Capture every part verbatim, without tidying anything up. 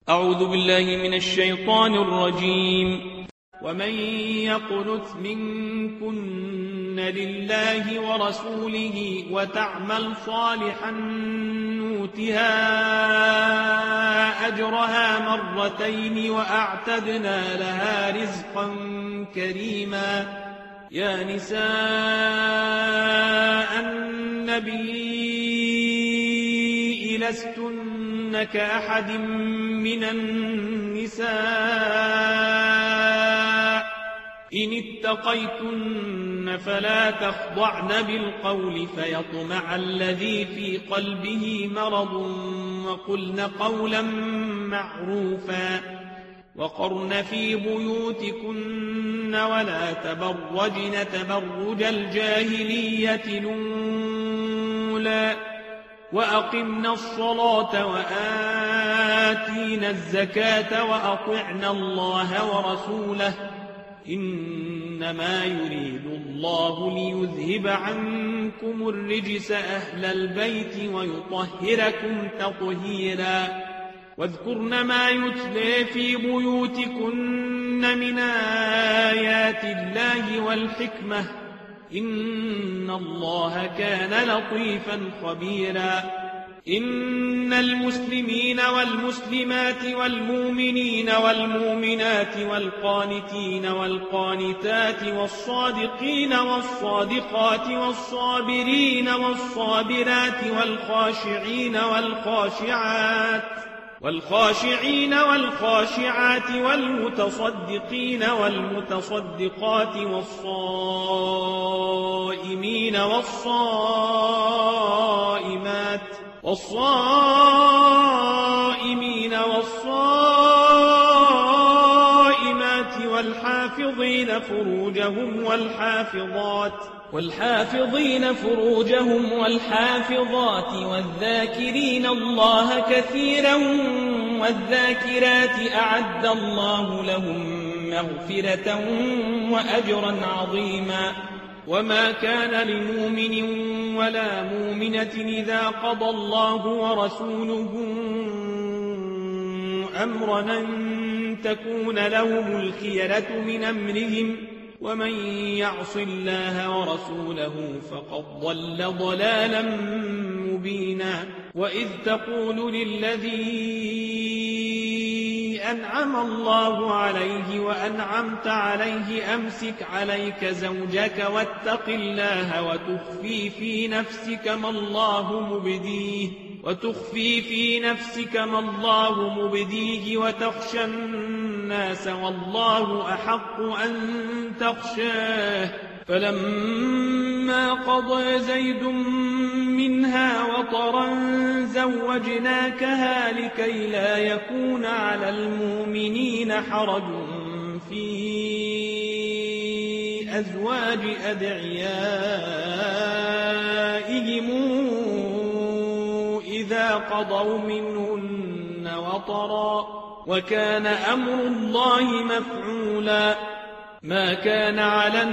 أعوذ بالله من الشيطان الرجيم. ومن يقنت منكن لله ورسوله وتعمل صالحا نؤتها أجرها مرتين وأعتدنا لها رزقا كريما. يا نساء النبي لستن كأحد من النساء إن اتقيتن فلا تخضعن بالقول فيطمع الذي في قلبه مرض وقلن قولا معروفا. وقرن في بيوتكن ولا تبرجن تبرج الجاهلية الأولى وأقمنا الصلاة وآتينا الزكاة وأطعنا الله ورسوله إنما يريد الله ليذهب عنكم الرجس أهل البيت ويطهركم تطهيرا. واذكرن ما يتلى في بيوتكن من آيات الله والحكمة إن الله كان لطيفا خبيرا. إن المسلمين والمسلمات والمؤمنين والمؤمنات والقانتين والقانتات والصادقين والصادقات والصابرين والصابرات والخاشعين والخاشعات والخاشعين والخاشعات والمتصدقين والمتصدقات والصائمين والصائمات والصائمين والصائمات والحافظين فروجهم والحافظات والحافظين فروجهم والحافظات والذاكرين الله كثيرا والذاكرات أعد الله لهم مغفرة وأجرا عظيما. وما كان لمؤمن ولا مؤمنة إذا قضى الله ورسوله أمرا أن تكون لهم الخيرة من أمرهم ومن يعص الله ورسوله فقد ضل ضلالا مبينا. وإذ تقول للذي أنعم الله عليه وأنعمت عليه أمسك عليك زوجك واتق الله وتخفي في نفسك ما الله مبديه وتخفي في نفسك ما الله مبديه وتخشى الناس والله أحق أن تخشاه. فلما قضى زيد منها وطرا زوجناكها لكي لا يكون على المؤمنين حرج في أزواج أدعيائهم إذا قضوا منهن وطرا وكان أمر الله مفعولا. ما كان على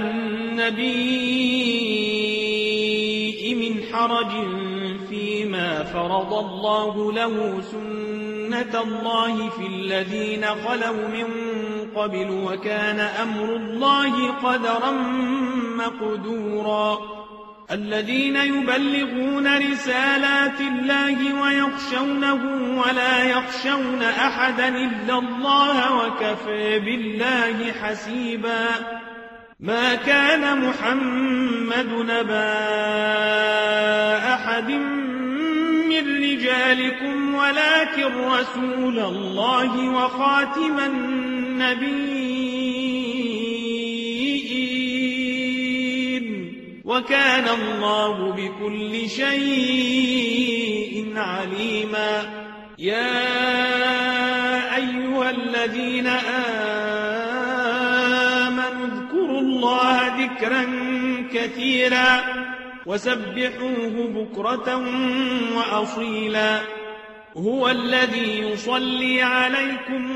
النبي من حرج فيما فرض الله له سنة الله في الذين خلوا من قبل وكان أمر الله قدرا مقدورا. الذين يبلغون رسالات الله ويخشونه ولا يخشون أحدا إلا الله وكفى بالله حسيبا. ما كان محمد نبا أحد من رجالكم ولكن رسول الله وخاتم النبيين وكان الله بكل شيء عليما. يا أيها الذين آمنوا اذكروا الله ذكرا كثيرا وسبحوه بكرة وأصيلا. هو الذي يصلي عليكم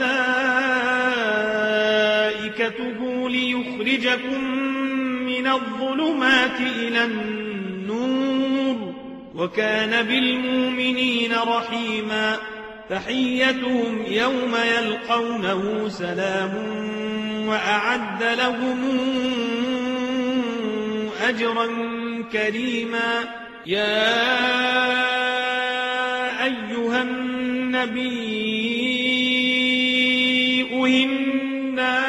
وملائكته ليخرجكم من الظلمات إلى النور وكان بالمؤمنين رحيما. تحيتهم يوم يلقونه سلام وأعد لهم أجرا كريما. يا أيها النبي إنا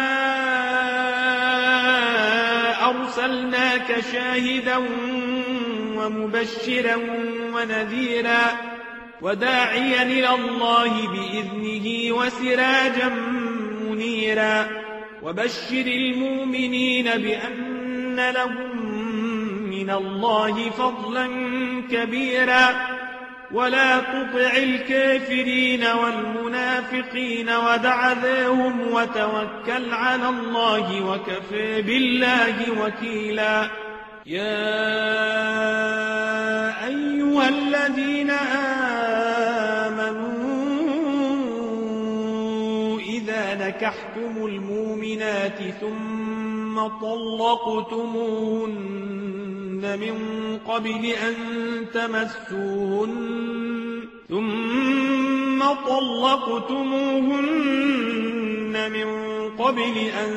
أرسلناك شاهدا ومبشرا ونذيرا وداعيا إلى الله بإذنه وسراجا منيرا وبشر المؤمنين بأن لهم من الله فضلا كبيرا ولا تطع الكافرين والمنافقين ودع ذاهم وتوكل على الله وكفى بالله وكيلا. يا أيها الذين آمنوا إذا نكحتم المؤمنات ثم طلقتموهن من قبل أن تمسوهن ثم طلقتموهن من قبل أن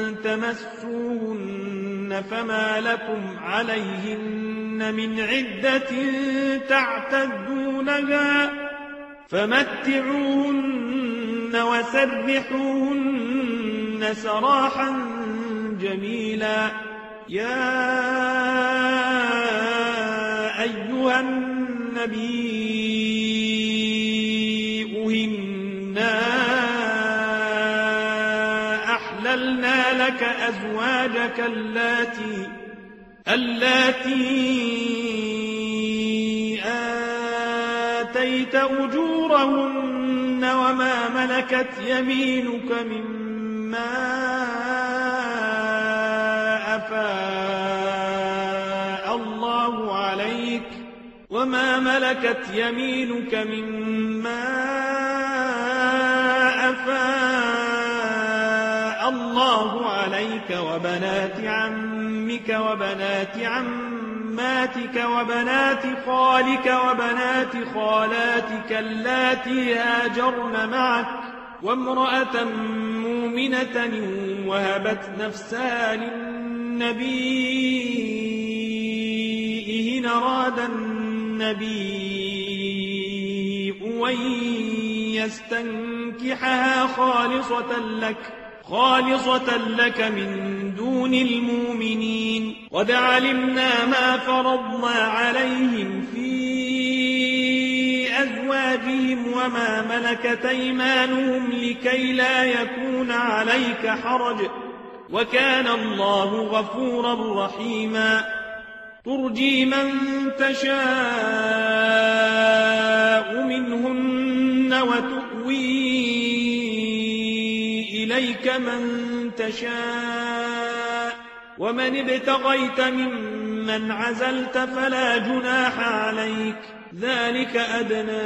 تمسوهن فما لكم عليهن من عدة تعتدونها فمتعوهن وسرحوهن سراحا جميلا. يا أيها النبي إنا أحللنا لك أزواجك اللاتي اللاتي آتيت أجورهن وما ملكت يمينك مما أفاء الله عليك وما ملكت يمينك مما أفاء الله عليك وبنات عمك وبنات عماتك وبنات خالك وبنات خالاتك اللاتي هاجرن معك وامرأة مؤمنة وهبت نفسها للنبي إن أراد النبي أن يستنكحها خالصة لك خالصة لك من دون المؤمنين. قد علمنا ما فرضنا عليهم في أزواجهم وما ملكت أيمانهم لكي لا يكون عليك حرج وكان الله غفورا رحيما. ترجي من تشاء منهن وتؤوي إليك من تشاء ومن ابتغيت ممن عزلت فلا جناح عليك ذلك أدنى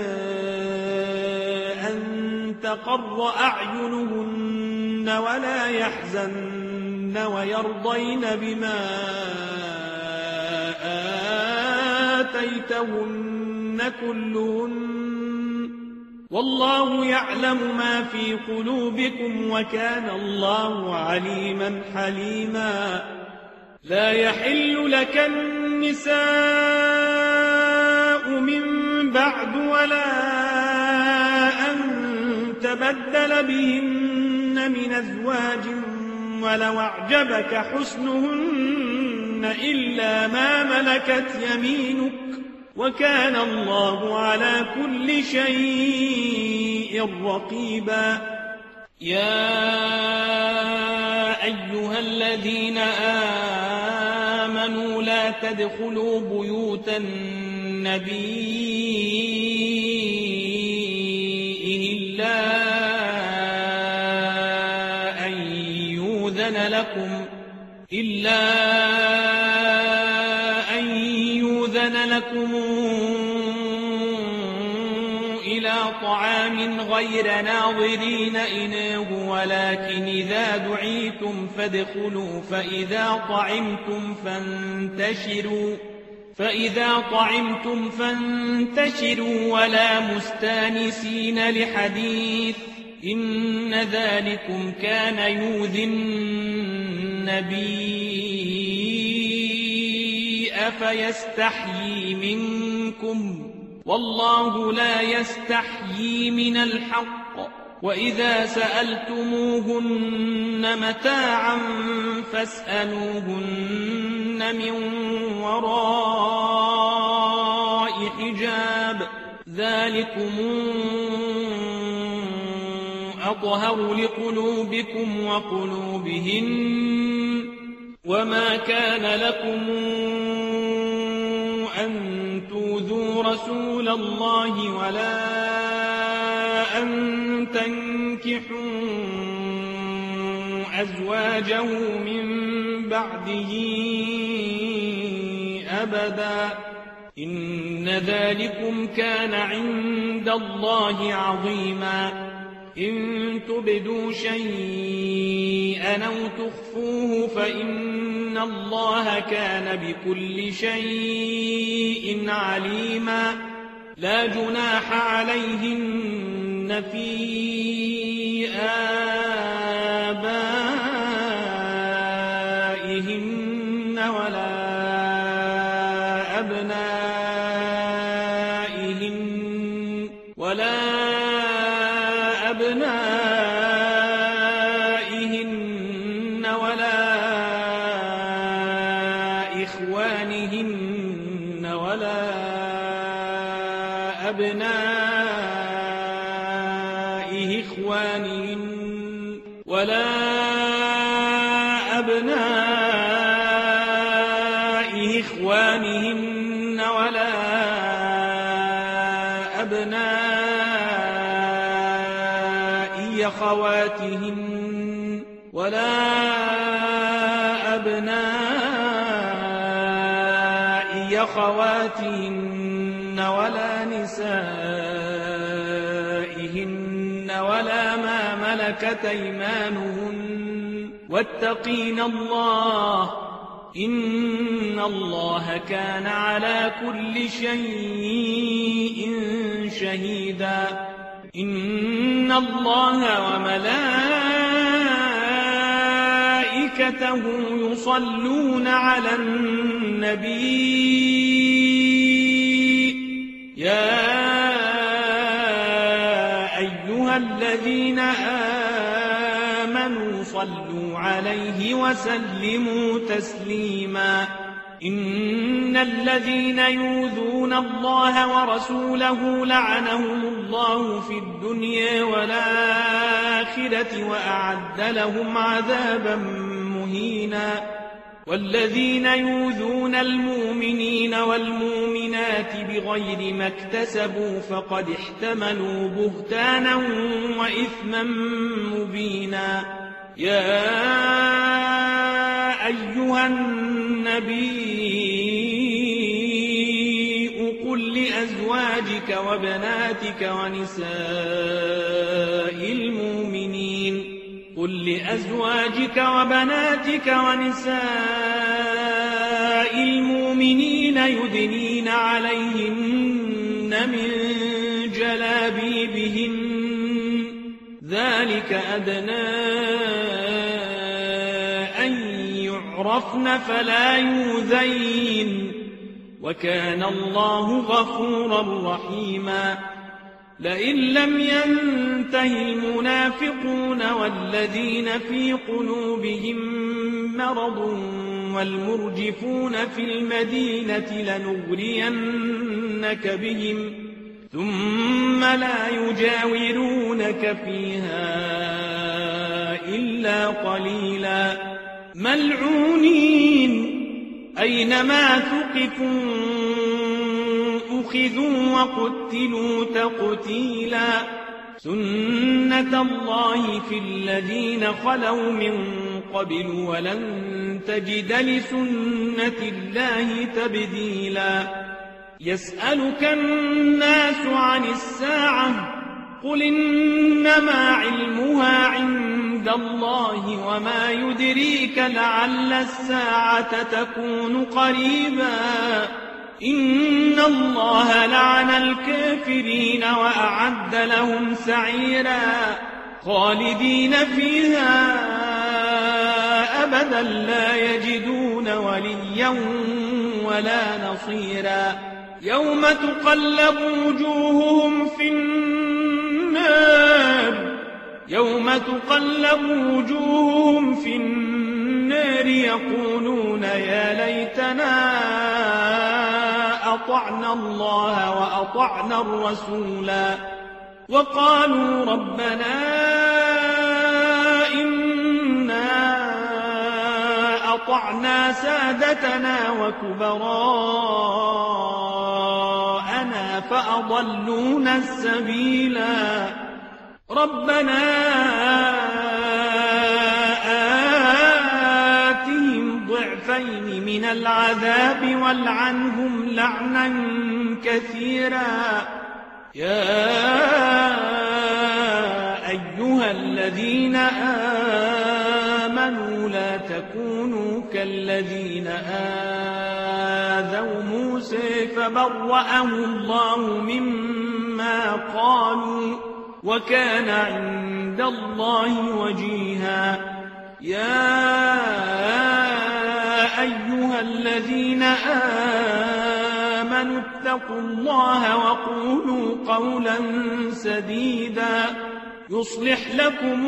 أن تقر أعينهن ولا يحزن ويرضين بما آتيتهن كلهن والله يعلم ما في قلوبكم وكان الله عليما حليما. لا يحل لك النساء من بعد ولا أن تبدل بهن من أزواج ولو أعجبك حسنهن إلا ما ملكت يمينك وكان الله على كل شيء رقيبا. يا أيها الذين آمنوا لا تدخلوا بيوت النبي إلا أن يؤذن لكم إلا أن يؤذن لكم إلى طعام غير ناظرين إناه ولكن إذا دعيتم فادخلوا فإذا طعمتم فانتشروا فإذا طعمتم فانتشروا ولا مستانسين لحديث إن ذلكم كان يؤذي النبي فيستحيي منكم والله لا يستحيي من الحق وإذا سألتموهن متاعا فاسألوهن من وراء حجاب ذلكم أطهر لقلوبكم وقلوبهن وما كان لكم أن تؤذوا رسول الله ولا أن تنكحوا أزواجه من بعده أبدا إن ذلكم كان عند الله عظيما إن تبدوا شيئا أو تخفوه فإن الله كان بكل شيء عليما لا جناح عليهن في آبائهن ولا أبنائهن ولا أبنائهن ولا إخوانهن ولا أبناء إخوانهن ولا أبناء إخوانهن ولا أبناء أخواتهن ولا أبناء أخواتهن ولا نسائهن ولا ما ملكت أيمانهن واتقين الله إن الله كان على كل شيء شهيدا إن الله وملائكته يصلون على النبي يا أيها الذين آمنوا صلوا عليه وسلموا تسليما إن الذين يؤذون الله ورسوله لعنهم الله في الدنيا والآخرة وأعد لهم عذابا مهينا والذين يؤذون المؤمنين والمؤمنات بغير ما اكتسبوا فقد احتملوا بهتانا وإثما مبينا يا أيها النبي قل لأزواجك وبناتك ونساء المؤمنين قل لأزواجك وبناتك ونساء المؤمنين يدنين عليهن من جلابيبهن ذلك أدنى أن يعرفن فلا يؤذين وكان الله غفورا رحيما لئن لم ينته المنافقون والذين في قلوبهم مرض والمرجفون في المدينة لنغرينك بهم ثم لا يجاورونك فيها إلا قليلا ملعونين أينما ثقفوا أخذوا وقتلوا تقتيلا سنة الله في الذين خلوا من قبل ولن تجد لسنة الله تبديلا يسألك الناس عن الساعة قل إنما علمها عند الله وما يدريك لعل الساعة تكون قريبا إن الله لعن الكافرين وأعد لهم سعيرا خالدين فيها أبدا لا يجدون وليا ولا نصيرا يوم تقلب وجوههم في النار يوم تقلب وجوههم في النار يقولون يا ليتنا أطعنا الله وأطعنا الرسولا وقالوا ربنا إنا أطعنا سادتنا وكبراءنا فأضلونا السبيلا ربنا آتهم ضعفين من العذاب والعنهم لعنا كثيرا يا أيها الذين آمنوا لا تكونوا كالذين آذوا موسى فبرأه الله مما قالوا وكان عند الله وجيها يا أيها الذين آمنوا اتقوا الله وقولوا قولا سديدا يصلح لكم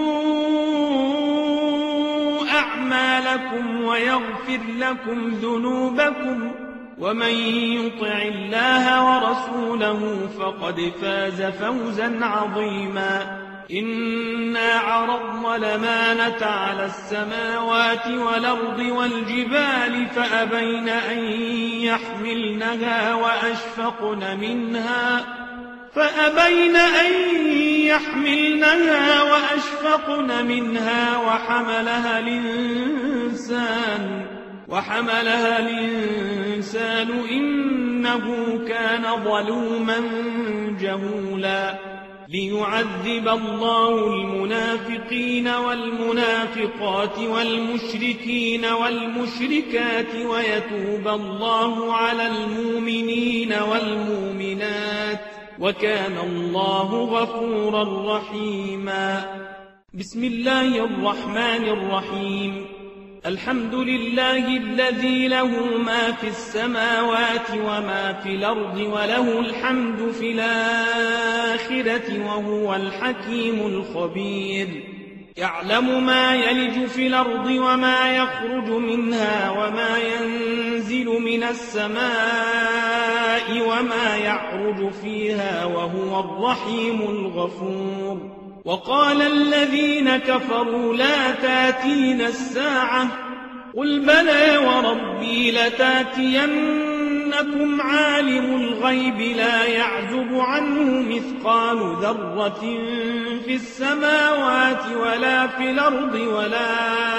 أعمالكم ويغفر لكم ذنوبكم ومن يطع الله ورسوله فقد فاز فوزا عظيما إنا عرضنا الأمانة على السماوات والأرض والجبال فأبين أن يحملنها وأشفقن منها فأبين أن يحملنها وأشفقن منها وحملها الإنسان وحملها الإنسان إنه كان ظلوما جهولا ليعذب الله المنافقين والمنافقات والمشركين والمشركات ويتوب الله على المؤمنين والمؤمنات وكان الله غفورا رحيما بسم الله الرحمن الرحيم الحمد لله الذي له ما في السماوات وما في الأرض وله الحمد في الآخرة وهو الحكيم الخبير يعلم ما يلج في الأرض وما يخرج منها وما ينزل من السماء وما يعرج فيها وهو الرحيم الغفور وقال الذين كفروا لا تاتينا الساعة قل بلى وربي لتاتينكم عالم الغيب لا يعزب عنه مثقال ذرة في السماوات ولا في الأرض ولا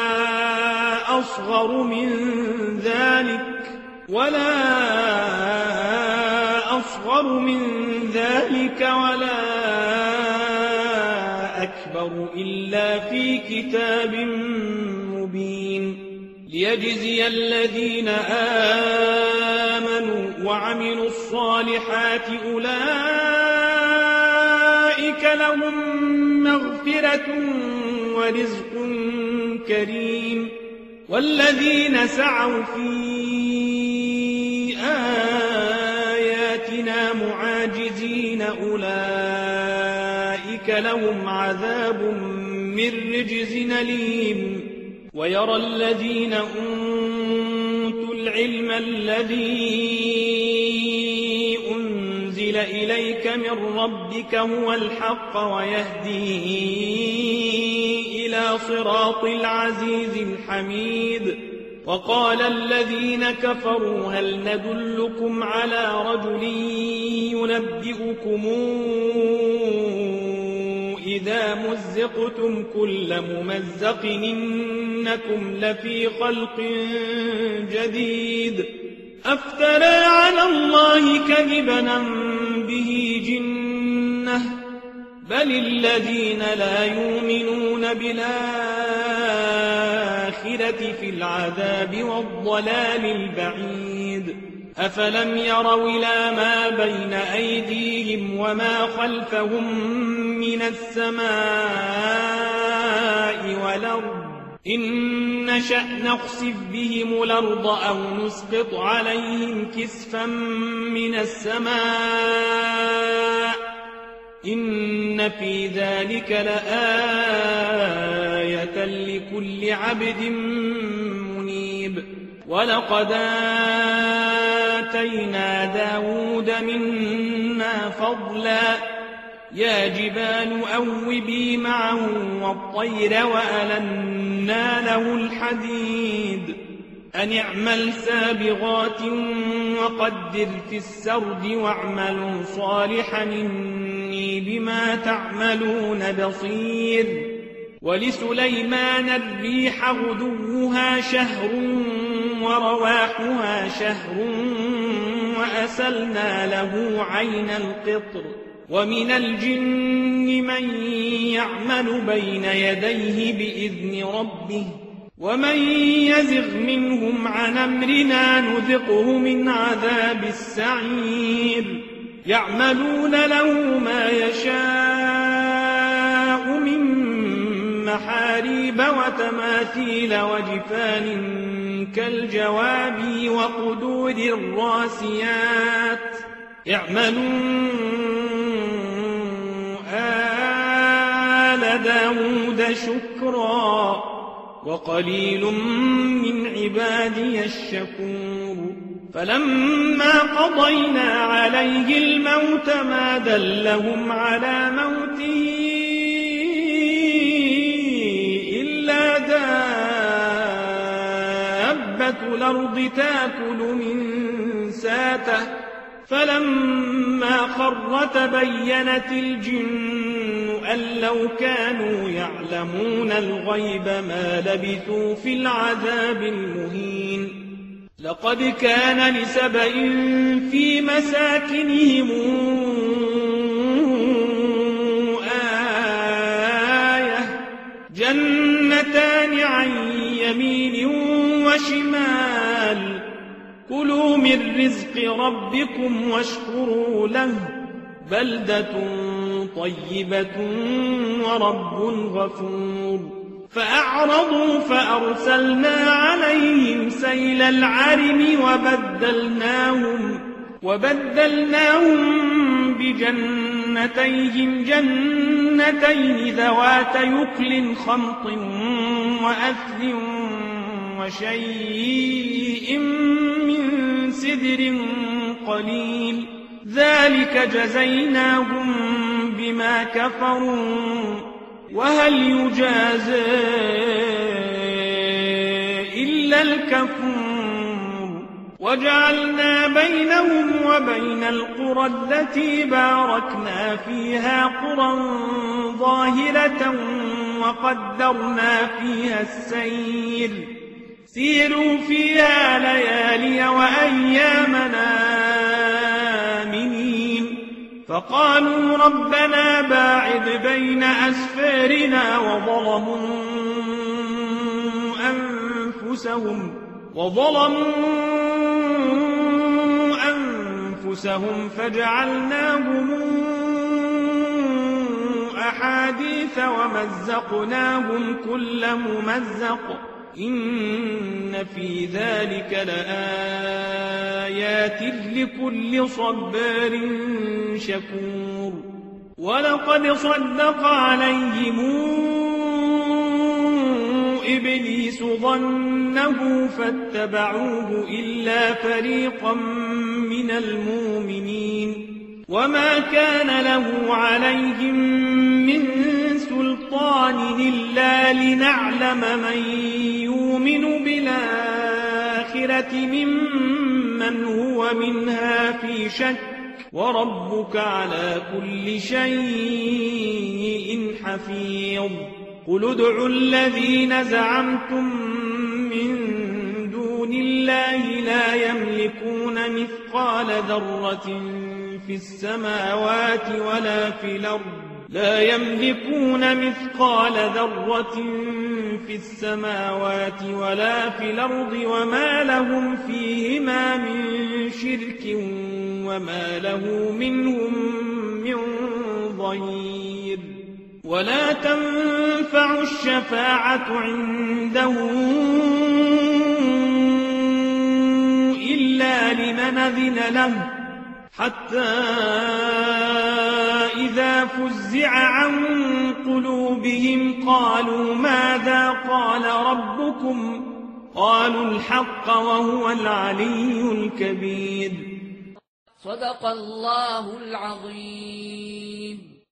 أصغر من ذلك ولا أصغر من ذلك ولا أكبر إلا في كتاب مبين ليجزي الذين آمنوا وعملوا الصالحات أولئك لهم مغفرة ورزق كريم والذين سعوا في آياتنا معاجزين أولئك لهم عذاب من رجز أليم ويرى الذين أوتوا العلم الذي أنزل إليك من ربك هو الحق ويهدي إلى صراط العزيز الحميد وقال الذين كفروا هل ندلكم على رجل ينبئكم إذا مزقتم كل ممزق إنكم لفي خلق جديد أفترى على الله كذبا به جنة بل الذين لا يؤمنون بالآخرة في العذاب والضلال البعيد أفلم يروا إلى ما بين أيديهم وما خلفهم من السماء والأرض إن نشأ نخسف بهم الأرض أو نسقط عليهم كسفا من السماء إن في ذلك لآية لكل عبد منيب ولقد آتينا داود منا فضلا يا جبال أوبي معه والطير وألنا له الحديد أن اعمل سابغات وقدر في السرد واعملوا صالحا إني بما تعملون بصير ولسليمان الريح غدوها شهر ورواحها شهر وأسلنا له عين القطر ومن الجن من يعمل بين يديه بإذن ربه ومن يزغ منهم عن أمرنا نذقه من عذاب السعير يعملون له ما يشاء من محاريب وتماثيل وجفان كالجواب وقدور الراسيات اعملوا آل داود شكرا وقليل من عبادي الشكور فلما قضينا عليه الموت ما دلهم على موته إلا دابة الأرض تأكل من ساته فلما خر تبينت الجن أن لو كانوا يعلمون الغيب ما لبثوا في العذاب المهين لقد كان لسبإ في مساكنهم آية جنتان عن يمين وشمال كلوا من رزق ربكم واشكروا له بلدة طيبة ورب غفور فأعرضوا فأرسلنا عليهم سيل العرم وبدلناهم وبدلناهم بجنتيهم جنتين ذوات يكل خمط وأثل وشيء من سدر قليل ذلك جزيناهم بما كفروا وهل يجازى إلا الكفور وجعلنا بينهم وبين القرى التي باركنا فيها قرى ظاهرة وقدرنا فيها السير سيروا فيها ليالي وأيامنا آمنين فقالوا ربنا باعد بين أسفارنا وظلموا أنفسهم وظلموا أنفسهم فجعلناهم أحاديث ومزقناهم كل ممزق إن في ذلك لآيات لكل صبار شكور ولقد صدق عليهم إبليس ظنه فاتبعوه إلا فريقا من المؤمنين وما كان له عليهم من سلطان إلا لنعلم من يؤمن بالآخرة ممن هو منها في شك وربك على كل شيء حفيظ قل ادعوا الذين زعمتم من دون الله لا يملكون مثقال ذرة في السماوات ولا في الأرض لا يملكون مثقال ذرة في السماوات ولا في الأرض وما لهم فيهما من شرك وما له منهم من ظهير ولا تنفع الشفاعة عنده إلا لمن أذن له حتى إذا فزع عن قلوبهم قالوا ماذا قال ربكم قالوا الحق وهو العلي الكبير. صدق الله العظيم.